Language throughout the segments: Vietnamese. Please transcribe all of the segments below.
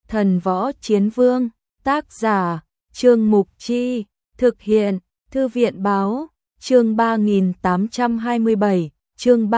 Thần Võ Chiến Vương, tác giả, Trương Mục Chi, thực hiện, Thư viện Báo, chương 3827, chương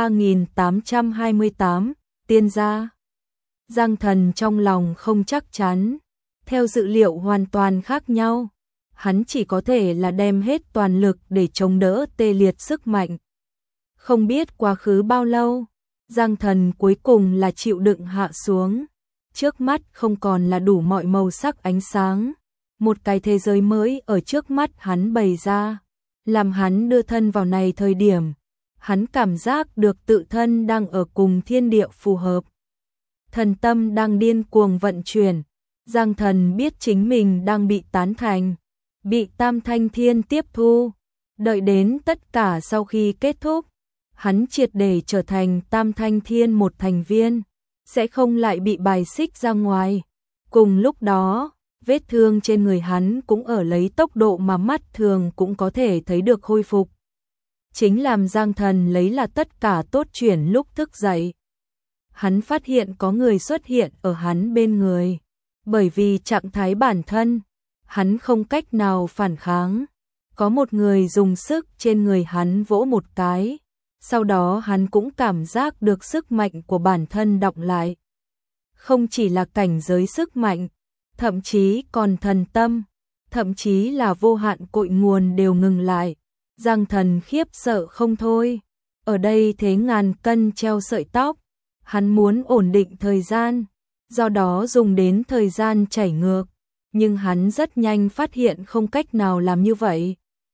3828, tiên gia. Giang Thần trong lòng không chắc chắn, theo dự liệu hoàn toàn khác nhau. Hắn chỉ có thể là đem hết toàn lực để chống đỡ tê liệt sức mạnh. Không biết quá khứ bao lâu, Giang Thần cuối cùng là chịu đựng hạ xuống. Trước mắt không còn là đủ mọi màu sắc ánh sáng. Một cái thế giới mới ở trước mắt hắn bày ra. Làm hắn đưa thân vào này thời điểm, hắn cảm giác được tự thân đang ở cùng thiên địa phù hợp. Thần tâm đang điên cuồng vận chuyển. Giang Thần biết chính mình đang bị tán thành, bị Tam Thanh Thiên tiếp thu. Đợi đến tất cả sau khi kết thúc, hắn triệt để trở thành Tam Thanh Thiên một thành viên, sẽ không lại bị bài xích ra ngoài. Cùng lúc đó, vết thương trên người hắn cũng ở lấy tốc độ mà mắt thường cũng có thể thấy được khôi phục. Chính làm Giang Thần lấy là tất cả tốt chuyển lúc thức dậy. Hắn phát hiện có người xuất hiện ở hắn bên người. Bởi vì trạng thái bản thân, hắn không cách nào phản kháng. Có một người dùng sức trên người hắn vỗ một cái. Sau đó hắn cũng cảm giác được sức mạnh của bản thân đọng lại. Không chỉ là cảnh giới sức mạnh, thậm chí còn thần tâm, thậm chí là vô hạn cội nguồn đều ngừng lại. Giang Thần khiếp sợ không thôi. Ở đây thế ngàn cân treo sợi tóc, hắn muốn ổn định thời gian, do đó dùng đến thời gian chảy ngược, nhưng hắn rất nhanh phát hiện không cách nào làm như vậy.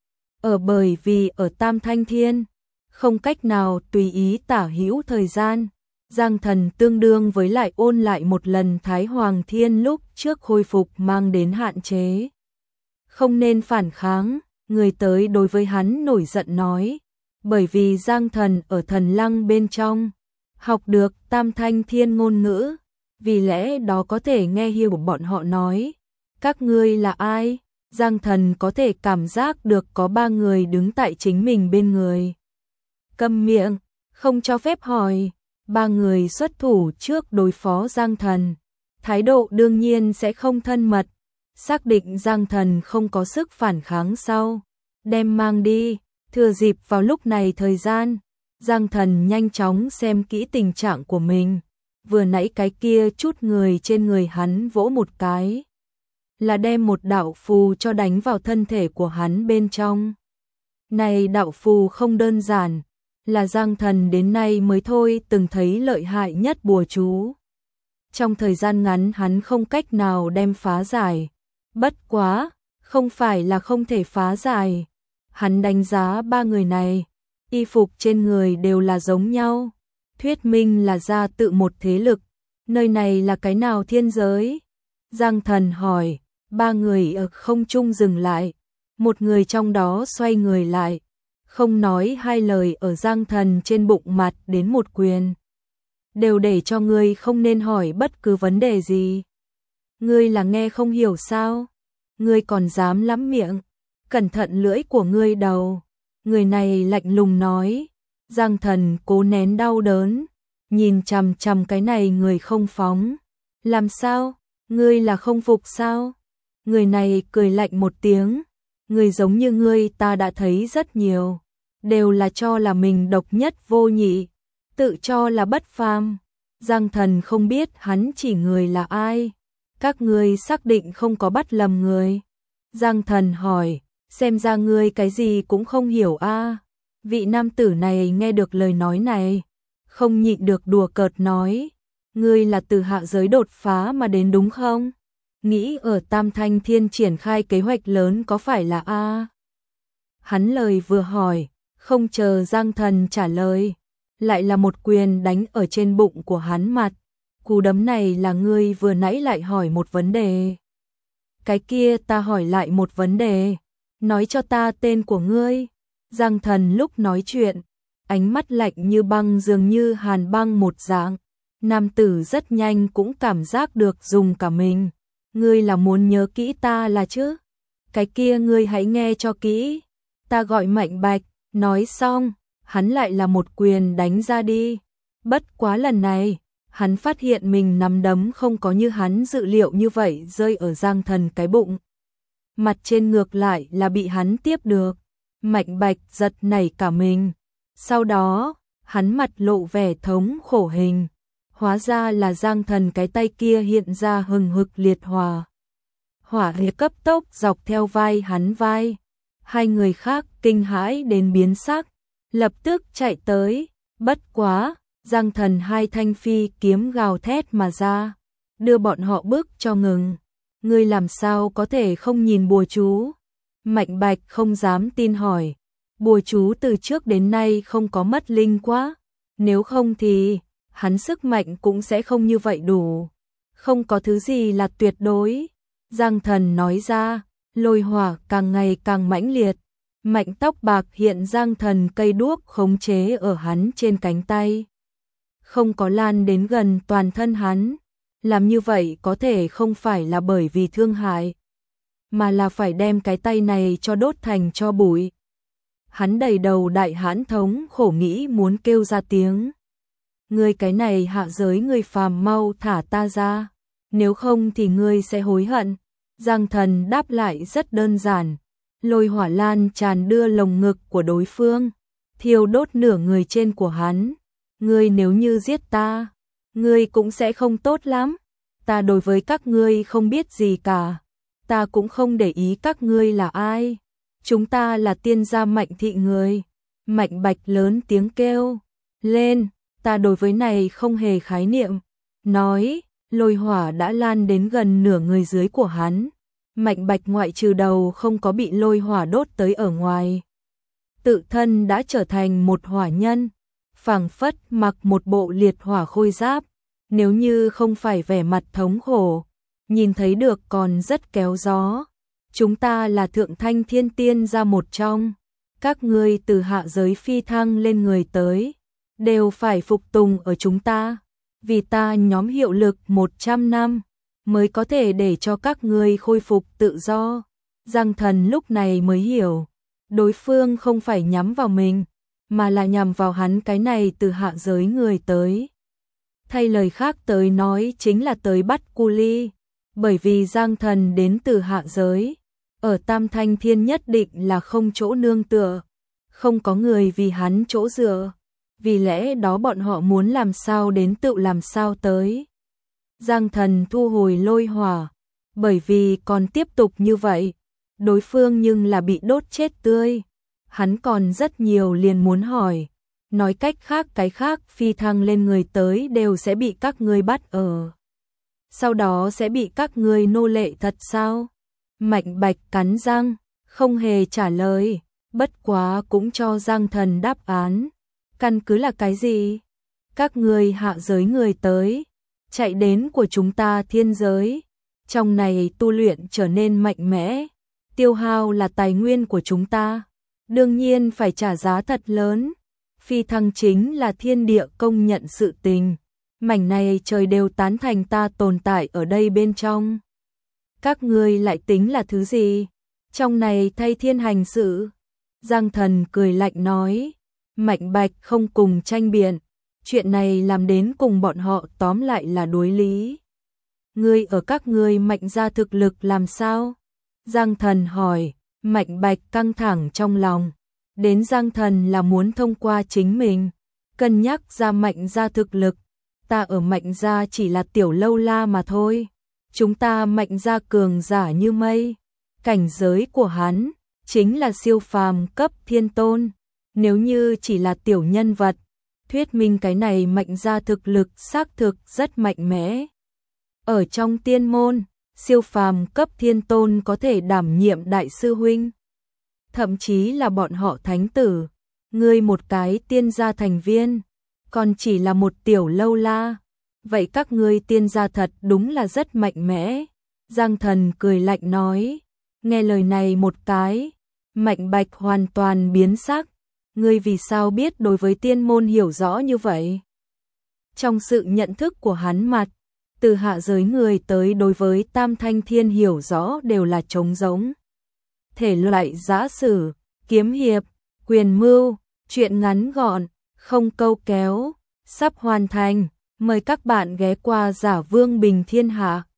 Bởi vì ở Tam Thanh Thiên, không cách nào tùy ý tả hữu thời gian. Giang Thần tương đương với lại ôn lại một lần Thái Hoàng Thiên lúc trước khôi phục mang đến hạn chế. Không nên phản kháng, người tới đối với hắn nổi giận nói. Bởi vì Giang Thần ở Thần Lăng bên trong, học được Tam Thanh Thiên ngôn ngữ, vì lẽ đó có thể nghe hiểu bọn họ nói. Các ngươi là ai? Giang Thần có thể cảm giác được có 3 người đứng tại chính mình bên người. Câm miệng, không cho phép hỏi. 3 người xuất thủ trước đối phó Giang Thần. Thái độ đương nhiên sẽ không thân mật. Xác định Giang Thần không có sức phản kháng sau, đem mang đi. Thừa dịp vào lúc này thời gian, Giang Thần nhanh chóng xem kỹ tình trạng của mình. Vừa nãy cái kia chút người trên người hắn vỗ một cái, là đem một đạo phù cho đánh vào thân thể của hắn bên trong. Này đạo phù không đơn giản, là Giang Thần đến nay mới thôi từng thấy lợi hại nhất bùa chú. Trong thời gian ngắn hắn không cách nào đem phá giải. Bất quá, không phải là không thể phá giải. Hắn đánh giá 3 người này, y phục trên người đều là giống nhau. Thuyết minh là ra tự một thế lực. Nơi này là cái nào thiên giới? Giang Thần hỏi. 3 người ở không trung dừng lại. Một người trong đó xoay người lại, không nói hai lời ở Giang Thần trên bụng mặt đến một quyền. Đều để cho ngươi không nên hỏi bất cứ vấn đề gì. Ngươi là nghe không hiểu sao? Ngươi còn dám lắm miệng, cẩn thận lưỡi của ngươi đầu. Người này lạnh lùng nói. Giang Thần cố nén đau đớn, nhìn chằm chằm cái này người không phóng. Làm sao? Ngươi là không phục sao? Người này cười lạnh một tiếng. Người giống như ngươi ta đã thấy rất nhiều, đều là cho là mình độc nhất vô nhị, tự cho là bất phàm. Giang Thần không biết hắn chỉ người là ai. Các ngươi xác định không có bắt lầm người? Giang Thần hỏi. Xem ra ngươi cái gì cũng không hiểu a. Vị nam tử này nghe được lời nói này, không nhịn được đùa cợt nói. Ngươi là từ hạ giới đột phá mà đến đúng không? Nghĩ ở Tam Thanh Thiên triển khai kế hoạch lớn có phải là a? Hắn lời vừa hỏi, không chờ Giang Thần trả lời, lại là một quyền đánh ở trên bụng của hắn mặt. Cú đấm này là ngươi vừa nãy lại hỏi một vấn đề. Cái kia ta hỏi lại một vấn đề. Nói cho ta tên của ngươi. Giang Thần lúc nói chuyện, ánh mắt lạnh như băng dường như hàn băng một dạng. Nam tử rất nhanh cũng cảm giác được dùng cả mình. Ngươi là muốn nhớ kỹ ta là chứ? Cái kia ngươi hãy nghe cho kỹ. Ta gọi Mạnh Bạch. Nói xong, hắn lại là một quyền đánh ra đi. Bất quá lần này, Hắn phát hiện mình nắm đấm không có như hắn dự liệu như vậy rơi ở Giang Thần cái bụng. Mặt trên ngược lại là bị hắn tiếp được. Mạnh Bạch giật nảy cả mình. Sau đó, hắn mặt lộ vẻ thống khổ hình. Hóa ra là Giang Thần cái tay kia hiện ra hừng hực liệt hỏa. Hỏa liệt cấp tốc dọc theo vai hắn vai. Hai người khác kinh hãi đến biến sắc, lập tức chạy tới. Bất quá, Giang Thần hai thanh phi kiếm gào thét mà ra, đưa bọn họ bước cho ngừng. Ngươi làm sao có thể không nhìn bùa chú? Mạnh Bạch không dám tin hỏi. Bùa chú từ trước đến nay không có mất linh quá. Nếu không thì, hắn sức mạnh cũng sẽ không như vậy đủ. Không có thứ gì là tuyệt đối. Giang Thần nói ra, lôi hỏa càng ngày càng mãnh liệt. Mảnh tóc bạc hiện Giang Thần cây đuốc khống chế ở hắn trên cánh tay. Không có lan đến gần toàn thân hắn. Làm như vậy có thể không phải là bởi vì thương hại, mà là phải đem cái tay này cho đốt thành tro bụi. Hắn đầy đầu đại hãn thống khổ nghĩ muốn kêu ra tiếng. Ngươi cái này hạ giới người phàm, mau thả ta ra, nếu không thì ngươi sẽ hối hận. Giang Thần đáp lại rất đơn giản. Lôi hỏa lan tràn đưa lồng ngực của đối phương, thiêu đốt nửa người trên của hắn. Ngươi nếu như giết ta, ngươi cũng sẽ không tốt lắm. Ta đối với các ngươi không biết gì cả. Ta cũng không để ý các ngươi là ai. Chúng ta là tiên gia Mạnh thị người. Mạnh Bạch lớn tiếng kêu lên, ta đối với này không hề khái niệm. Nói, lôi hỏa đã lan đến gần nửa người dưới của hắn. Mạnh Bạch ngoại trừ đầu không có bị lôi hỏa đốt tới ở ngoài, tự thân đã trở thành một hỏa nhân, phảng phất mặc một bộ liệt hỏa khôi giáp. Nếu như không phải vẻ mặt thống khổ, nhìn thấy được còn rất kéo gió. Chúng ta là thượng thanh thiên tiên ra một trong. Các ngươi từ hạ giới phi thăng lên người tới, đều phải phục tùng ở chúng ta. Vì ta nhóm hiệu lực 100 năm, mới có thể để cho các ngươi khôi phục tự do. Giang Thần lúc này mới hiểu, đối phương không phải nhắm vào mình, mà là nhằm vào hắn cái này từ hạ giới người tới. Thay lời khác tới nói chính là tới bắt cu ly, bởi vì Giang Thần đến từ hạ giới, ở Tam Thanh Thiên nhất định là không chỗ nương tựa, không có người vì hắn chỗ dựa, vì lẽ đó bọn họ muốn làm sao đến tự làm sao tới. Giang Thần thu hồi lôi hỏa, bởi vì còn tiếp tục như vậy, đối phương nhưng là bị đốt chết tươi. Hắn còn rất nhiều liền muốn hỏi. Nói cách khác cái khác phi thăng lên người tới đều sẽ bị các ngươi bắt ở. Sau đó sẽ bị các ngươi nô lệ thật sao? Mạnh Bạch cắn răng, không hề trả lời, bất quá cũng cho Giang Thần đáp án. Căn cứ là cái gì? Các ngươi hạ giới người tới, chạy đến của chúng ta thiên giới. Trong này tu luyện trở nên mạnh mẽ, tiêu hao là tài nguyên của chúng ta. Đương nhiên phải trả giá thật lớn. Phi thăng chính là thiên địa công nhận sự tình. Mảnh này trời đều tán thành ta tồn tại ở đây bên trong. Các ngươi lại tính là thứ gì? Trong này thay thiên hành sự. Giang Thần cười lạnh nói. Mạnh Bạch không cùng tranh biện. Chuyện này làm đến cùng bọn họ tóm lại là đối lý. Ngươi ở các ngươi mạnh ra thực lực làm sao? Giang Thần hỏi. Mạnh Bạch căng thẳng trong lòng. Đến Giang Thần là muốn thông qua chính mình, cân nhắc ra mạnh ra thực lực. Ta ở mạnh ra chỉ là tiểu lâu la mà thôi. Chúng ta mạnh ra cường giả như mây. Cảnh giới của hắn chính là siêu phàm cấp thiên tôn. Nếu như chỉ là tiểu nhân vật, thuyết minh cái này mạnh ra thực lực xác thực rất mạnh mẽ. Ở trong tiên môn, siêu phàm cấp thiên tôn có thể đảm nhiệm đại sư huynh, thậm chí là bọn họ thánh tử. Ngươi một cái tiên gia thành viên, còn chỉ là một tiểu lâu la. Vậy các ngươi tiên gia thật đúng là rất mạnh mẽ. Giang Thần cười lạnh nói. Nghe lời này một cái, Mạnh Bạch hoàn toàn biến sắc. Ngươi vì sao biết đối với tiên môn hiểu rõ như vậy? Trong sự nhận thức của hắn mặt, từ hạ giới người tới đối với Tam Thanh Thiên hiểu rõ đều là trống rỗng. Thể loại giã sử, kiếm hiệp, quyền mưu, truyện ngắn gọn, không câu kéo, sắp hoàn thành. Mời các bạn ghé qua Giả Vương Bình Thiên Hạ.